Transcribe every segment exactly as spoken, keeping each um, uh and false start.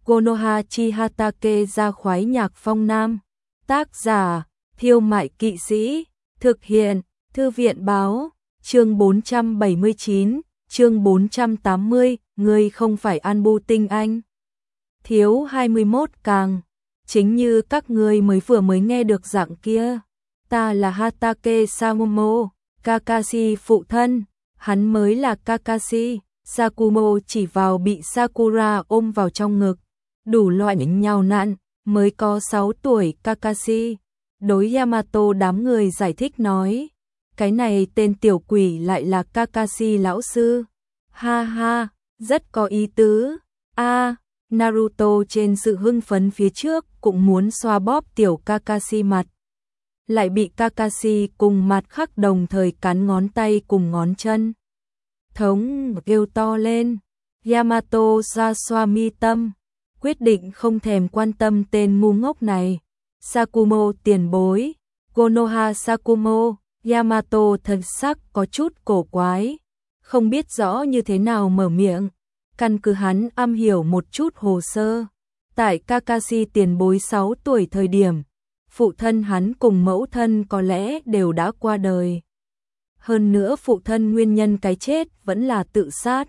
Konoha chi Hatake ra khoái nhạc phong nam. Tác giả, Thiêu Mại Kỵ Sĩ. Thực hiện, Thư viện Báo. Chương bốn trăm bảy mươi chín, chương bốn trăm tám mươi, ngươi không phải Anbu tinh anh. Thiếu hai mươi mốt càng. Chính như các ngươi mới vừa mới nghe được dạng kia. Ta là Hatake Sakumo, Kakashi phụ thân. Hắn mới là Kakashi. Sakumo chỉ vào bị Sakura ôm vào trong ngực. Đủ loại nhào nặn, mới có sáu tuổi Kakashi. Đối Yamato đám người giải thích nói. Cái này tên tiểu quỷ lại là Kakashi lão sư. Ha ha, rất có ý tứ. A, Naruto trên sự hưng phấn phía trước cũng muốn xoa bóp tiểu Kakashi mặt. Lại bị Kakashi cùng mặt khắc đồng thời cắn ngón tay cùng ngón chân. Thống kêu to lên. Yamato ra xoa mi tâm. Quyết định không thèm quan tâm tên ngu ngốc này. Sakumo tiền bối. Konoha Sakumo. Yamato thần sắc có chút cổ quái. Không biết rõ như thế nào mở miệng. Căn cứ hắn am hiểu một chút hồ sơ. Tại Kakashi tiền bối sáu tuổi thời điểm. Phụ thân hắn cùng mẫu thân có lẽ đều đã qua đời. Hơn nữa phụ thân nguyên nhân cái chết vẫn là tự sát.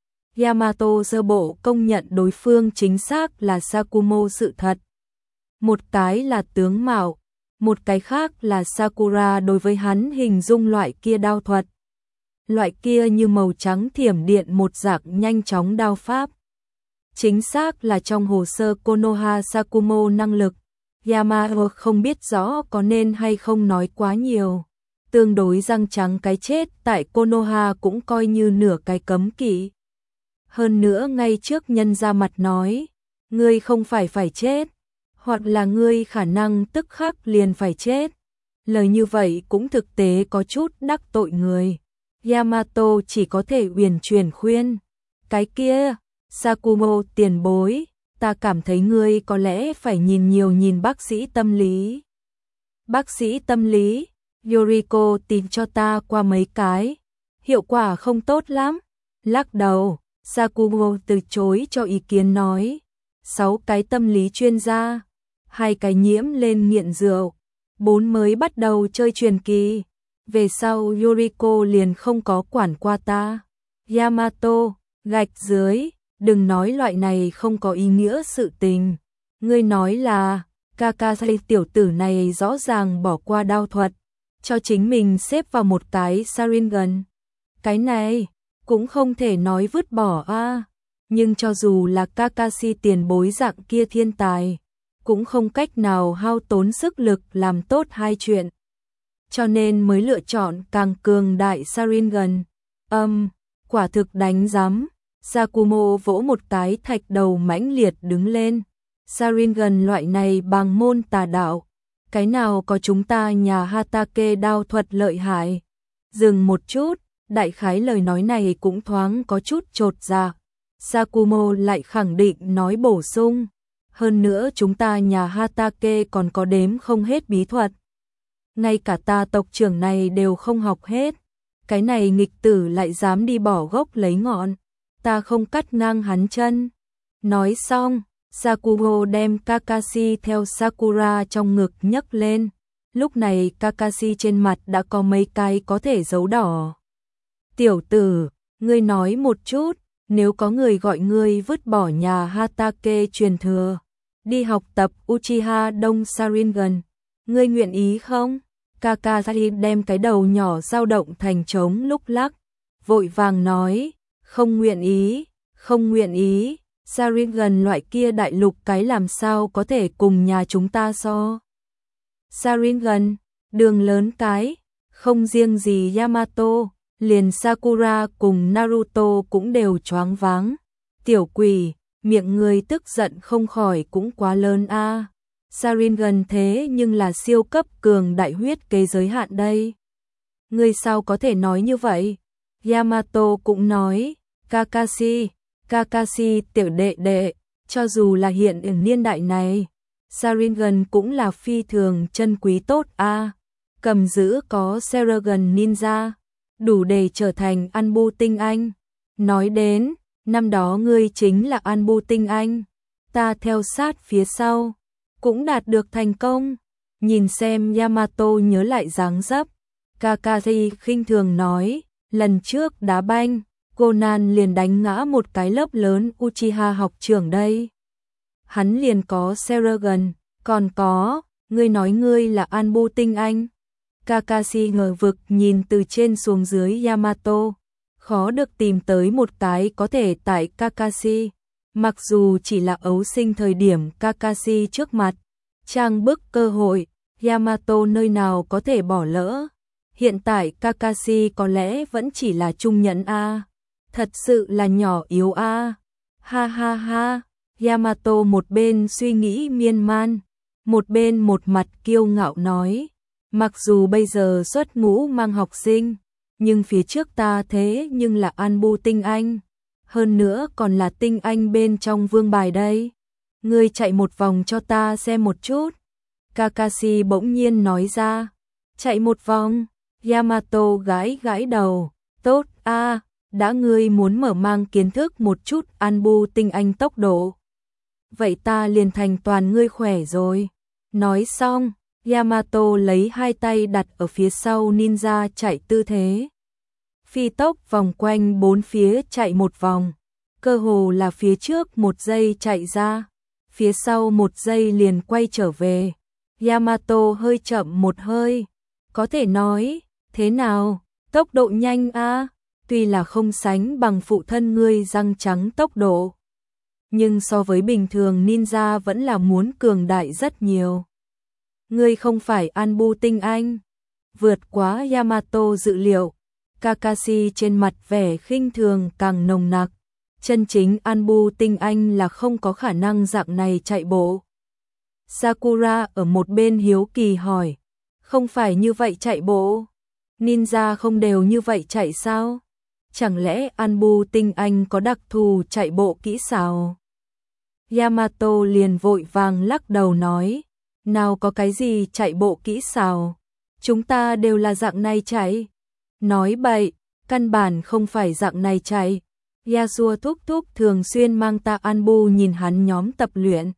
Yamato sơ bộ công nhận đối phương chính xác là Sakumo sự thật. Một cái là tướng mạo, một cái khác là Sakura đối với hắn hình dung loại kia đao thuật. Loại kia như màu trắng thiểm điện một dạng nhanh chóng đao pháp. Chính xác là trong hồ sơ Konoha Sakumo năng lực. Yamato không biết rõ có nên hay không nói quá nhiều. Tương đối răng trắng cái chết tại Konoha cũng coi như nửa cái cấm kỵ. Hơn nữa ngay trước nhân ra mặt nói, ngươi không phải phải chết, hoặc là ngươi khả năng tức khắc liền phải chết. Lời như vậy cũng thực tế có chút đắc tội người. Yamato chỉ có thể uyển chuyển khuyên. Cái kia, Sakumo tiền bối, ta cảm thấy ngươi có lẽ phải nhìn nhiều nhìn bác sĩ tâm lý. Bác sĩ tâm lý, Yoriko tìm cho ta qua mấy cái. Hiệu quả không tốt lắm. Lắc đầu, Sakumo từ chối cho ý kiến nói. Sáu cái tâm lý chuyên gia, hai cái nhiễm lên nghiện rượu, bốn mới bắt đầu chơi truyền kỳ. Về sau Yoriko liền không có quản qua ta. Yamato, gạch dưới, đừng nói loại này không có ý nghĩa sự tình. Ngươi nói là, Kakashi tiểu tử này rõ ràng bỏ qua đao thuật, cho chính mình xếp vào một cái Sharingan. Cái này, cũng không thể nói vứt bỏ a. À. Nhưng cho dù là Kakashi tiền bối dạng kia thiên tài, cũng không cách nào hao tốn sức lực làm tốt hai chuyện. Cho nên mới lựa chọn càng cường đại Sharingan. Âm, um, quả thực đánh rắm. Sakumo vỗ một cái thạch đầu mãnh liệt đứng lên. Sharingan loại này bằng môn tà đạo. Cái nào có chúng ta nhà Hatake đao thuật lợi hại. Dừng một chút, đại khái lời nói này cũng thoáng có chút chột dạ. Sakumo lại khẳng định nói bổ sung. Hơn nữa chúng ta nhà Hatake còn có đếm không hết bí thuật. Ngay cả ta tộc trưởng này đều không học hết. Cái này nghịch tử lại dám đi bỏ gốc lấy ngọn. Ta không cắt ngang hắn chân. Nói xong, Sakumo đem Kakashi theo Sakura trong ngực nhấc lên. Lúc này Kakashi trên mặt đã có mấy cái có thể dấu đỏ. Tiểu tử, ngươi nói một chút, nếu có người gọi ngươi vứt bỏ nhà Hatake truyền thừa, đi học tập Uchiha Đông Sharingan, ngươi nguyện ý không? Kakashi đem cái đầu nhỏ dao động thành trống lúc lắc, vội vàng nói, không nguyện ý, không nguyện ý, Sharingan loại kia đại lục cái làm sao có thể cùng nhà chúng ta so. Sharingan, đường lớn cái, không riêng gì Yamato, liền Sakura cùng Naruto cũng đều choáng váng. Tiểu quỷ, miệng người tức giận không khỏi cũng quá lớn a. À. Sharingan thế nhưng là siêu cấp cường đại huyết kế giới hạn đây. Ngươi sao có thể nói như vậy? Yamato cũng nói, Kakashi, Kakashi tiểu đệ đệ, cho dù là hiện ở niên đại này, Sharingan cũng là phi thường chân quý tốt a. À. Cầm giữ có Sharingan ninja, đủ để trở thành Anbu tinh anh. Nói đến, năm đó ngươi chính là Anbu tinh anh. ta theo sát phía sau, cũng đạt được thành công. Nhìn xem Yamato nhớ lại dáng dấp, Kakashi khinh thường nói, lần trước đá banh, Conan liền đánh ngã một cái lớp lớn Uchiha học trưởng đây. Hắn liền có Sharingan, còn có, ngươi nói ngươi là Anbu tinh anh. Kakashi ngờ vực nhìn từ trên xuống dưới Yamato, khó được tìm tới một cái có thể tại Kakashi. Mặc dù chỉ là ấu sinh thời điểm Kakashi trước mặt, trang bức cơ hội, Yamato nơi nào có thể bỏ lỡ. Hiện tại Kakashi có lẽ vẫn chỉ là trung nhẫn A, thật sự là nhỏ yếu A. Ha ha ha, Yamato một bên suy nghĩ miên man, một bên một mặt kiêu ngạo nói, mặc dù bây giờ xuất ngũ mang học sinh, nhưng phía trước ta thế nhưng là Anbu tinh anh, hơn nữa còn là tinh anh bên trong vương bài đây. Ngươi chạy một vòng cho ta xem một chút. Kakashi bỗng nhiên nói ra. Chạy một vòng? Yamato gãi gãi đầu. Tốt a, đã ngươi muốn mở mang kiến thức một chút Anbu tinh anh tốc độ. Vậy ta liền thành toàn ngươi khỏe rồi. Nói xong, Yamato lấy hai tay đặt ở phía sau ninja chạy tư thế. Phi tốc vòng quanh bốn phía chạy một vòng, cơ hồ là phía trước một giây chạy ra, phía sau một giây liền quay trở về. Yamato hơi chậm một hơi, có thể nói, thế nào, tốc độ nhanh a, tuy là không sánh bằng phụ thân ngươi răng trắng tốc độ, nhưng so với bình thường ninja vẫn là muốn cường đại rất nhiều. Ngươi không phải Anbu tinh anh, vượt quá Yamato dự liệu. Kakashi trên mặt vẻ khinh thường càng nồng nặc, chân chính Anbu tinh anh là không có khả năng dạng này chạy bộ. Sakura ở một bên hiếu kỳ hỏi, không phải như vậy chạy bộ? Ninja không đều như vậy chạy sao? Chẳng lẽ Anbu tinh anh có đặc thù chạy bộ kỹ xảo? Yamato liền vội vàng lắc đầu nói, nào có cái gì chạy bộ kỹ xảo, chúng ta đều là dạng này chạy. Nói bậy, căn bản không phải dạng này chạy. Yasuo thúc thúc thường xuyên mang ta Anbu nhìn hắn nhóm tập luyện.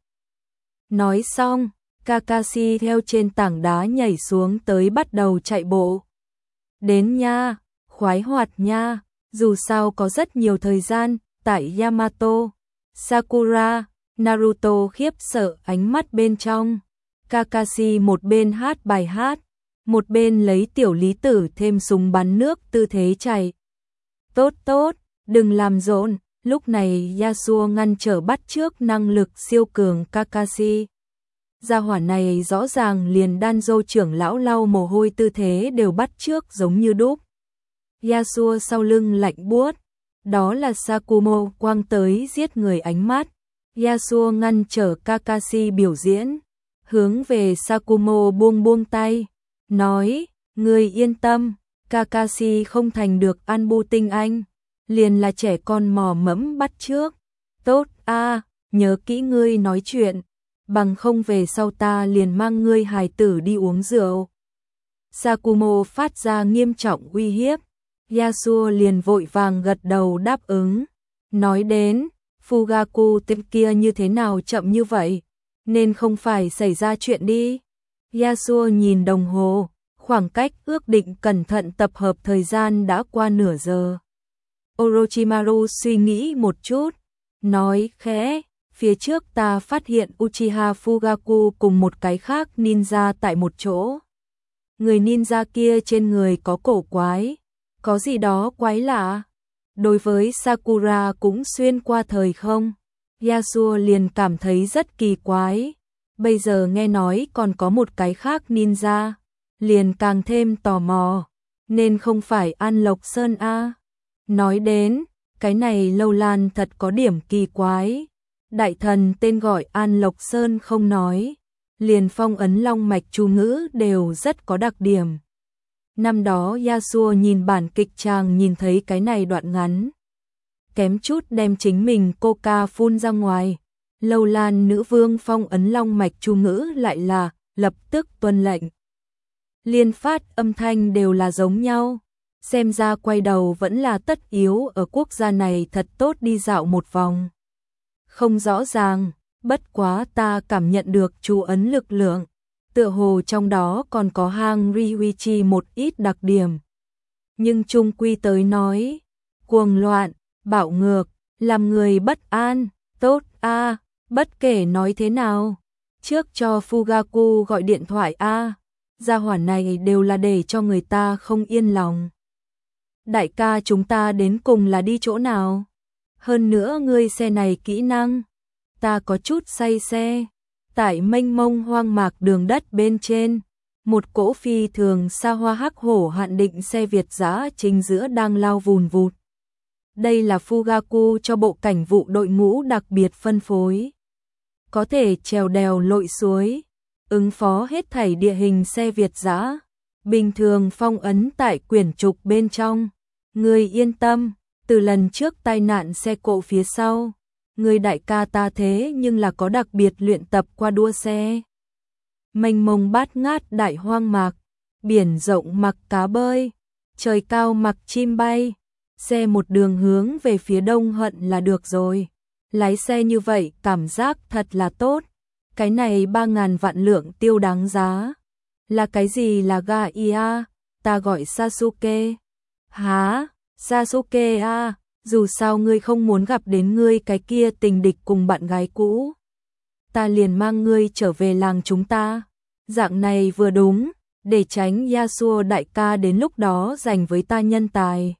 Nói xong, Kakashi theo trên tảng đá nhảy xuống tới bắt đầu chạy bộ. Đến nha, khoái hoạt nha, dù sao có rất nhiều thời gian, tại Yamato, Sakura, Naruto khiếp sợ ánh mắt bên trong. Kakashi một bên hát bài hát, một bên lấy tiểu lý tử thêm súng bắn nước tư thế chạy. Tốt tốt, đừng làm rộn, lúc này Yasuo ngăn trở bắt chước năng lực siêu cường Kakashi. Gia hỏa này rõ ràng liền Danzo trưởng lão lau mồ hôi tư thế đều bắt chước giống như đúc. Yasuo sau lưng lạnh buốt, đó là Sakumo quang tới giết người ánh mắt. Yasuo ngăn trở Kakashi biểu diễn, hướng về Sakumo buông buông tay, nói, ngươi yên tâm, Kakashi không thành được Anbu tinh anh, liền là trẻ con mò mẫm bắt chước. Tốt a, nhớ kỹ ngươi nói chuyện, bằng không về sau ta liền mang ngươi hài tử đi uống rượu. Sakumo phát ra nghiêm trọng uy hiếp, Yasuo liền vội vàng gật đầu đáp ứng. Nói đến, Fugaku tên kia như thế nào chậm như vậy, nên không phải xảy ra chuyện đi. Yasuo nhìn đồng hồ, khoảng cách ước định cẩn thận tập hợp thời gian đã qua nửa giờ. Orochimaru suy nghĩ một chút, nói khẽ, phía trước ta phát hiện Uchiha Fugaku cùng một cái khác ninja tại một chỗ. Người ninja kia trên người có cổ quái, có gì đó quái lạ. Đối với Sakura cũng xuyên qua thời không, Yasuo liền cảm thấy rất kỳ quái. Bây giờ nghe nói còn có một cái khác ninja, liền càng thêm tò mò, nên không phải An Lộc Sơn a. Nói đến, cái này Lâu Lan thật có điểm kỳ quái. Đại thần tên gọi An Lộc Sơn không nói, liền phong ấn long mạch chú ngữ đều rất có đặc điểm. Năm đó Yasuo nhìn bản kịch chàng nhìn thấy cái này đoạn ngắn, kém chút đem chính mình coca phun ra ngoài. Lâu Lan nữ vương phong ấn long mạch chú ngữ lại là lập tức tuân lệnh. Liên phát âm thanh đều là giống nhau, xem ra quay đầu vẫn là tất yếu ở quốc gia này thật tốt đi dạo một vòng. Không rõ ràng, bất quá ta cảm nhận được chú ấn lực lượng, tựa hồ trong đó còn có hang Ryuichi một ít đặc điểm. Nhưng chung quy tới nói, cuồng loạn, bạo ngược, làm người bất an, tốt a, à, bất kể nói thế nào, trước cho Fugaku gọi điện thoại a, à, gia hỏa này đều là để cho người ta không yên lòng. Đại ca chúng ta đến cùng là đi chỗ nào? Hơn nữa ngươi xe này kỹ năng, ta có chút say xe. Tại mênh mông hoang mạc đường đất bên trên, một cỗ phi thường xa hoa hắc hổ hạn định xe Việt dã chính giữa đang lao vùn vụt. Đây là Fugaku cho bộ cảnh vụ đội ngũ đặc biệt phân phối. Có thể trèo đèo lội suối, ứng phó hết thảy địa hình xe Việt dã, bình thường phong ấn tại quyển trục bên trong. Ngươi yên tâm, từ lần trước tai nạn xe cộ phía sau, người đại ca ta thế nhưng là có đặc biệt luyện tập qua đua xe. Mênh mông bát ngát đại hoang mạc, biển rộng mặc cá bơi, trời cao mặc chim bay, xe một đường hướng về phía đông hận là được rồi. Lái xe như vậy cảm giác thật là tốt. Cái này ba ngàn vạn lượng tiêu đáng giá. Là cái gì là ga ia? Ta gọi Sasuke. Hả? Sasuke à? Dù sao ngươi không muốn gặp đến ngươi cái kia tình địch cùng bạn gái cũ, ta liền mang ngươi trở về làng chúng ta. Dạng này vừa đúng, để tránh Yasuo đại ca đến lúc đó giành với ta nhân tài.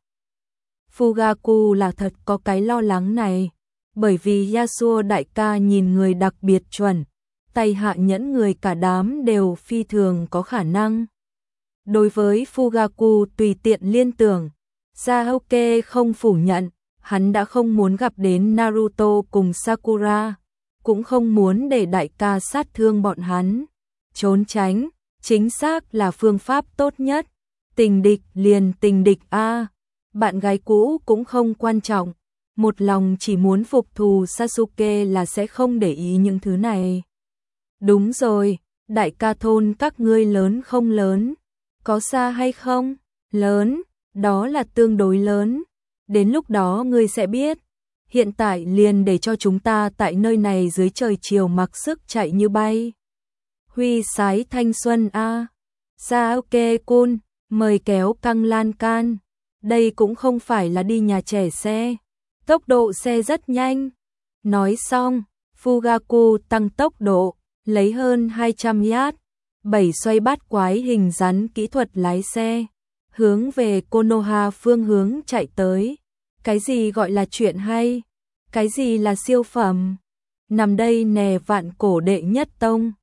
Fugaku là thật có cái lo lắng này, bởi vì Yasuo đại ca nhìn người đặc biệt chuẩn, tay hạ nhẫn người cả đám đều phi thường có khả năng. Đối với Fugaku tùy tiện liên tưởng, Sasuke không phủ nhận, hắn đã không muốn gặp đến Naruto cùng Sakura, cũng không muốn để đại ca sát thương bọn hắn. Trốn tránh, chính xác là phương pháp tốt nhất. Tình địch liền tình địch a, bạn gái cũ cũng không quan trọng, một lòng chỉ muốn phục thù Sasuke là sẽ không để ý những thứ này. Đúng rồi, đại ca thôn các ngươi lớn không lớn? Có xa hay không? Lớn, đó là tương đối lớn. Đến lúc đó ngươi sẽ biết. Hiện tại liền để cho chúng ta tại nơi này dưới trời chiều mặc sức chạy như bay. Huy sái thanh xuân a. Sasuke-kun, mời kéo căng lan can. Đây cũng không phải là đi nhà trẻ xe. Tốc độ xe rất nhanh. Nói xong, Fugaku tăng tốc độ, lấy hơn hai trăm yard, bảy xoay bát quái hình rắn kỹ thuật lái xe, hướng về Konoha phương hướng chạy tới. Cái gì gọi là chuyện hay? Cái gì là siêu phẩm? Nằm đây nè vạn cổ đệ nhất tông.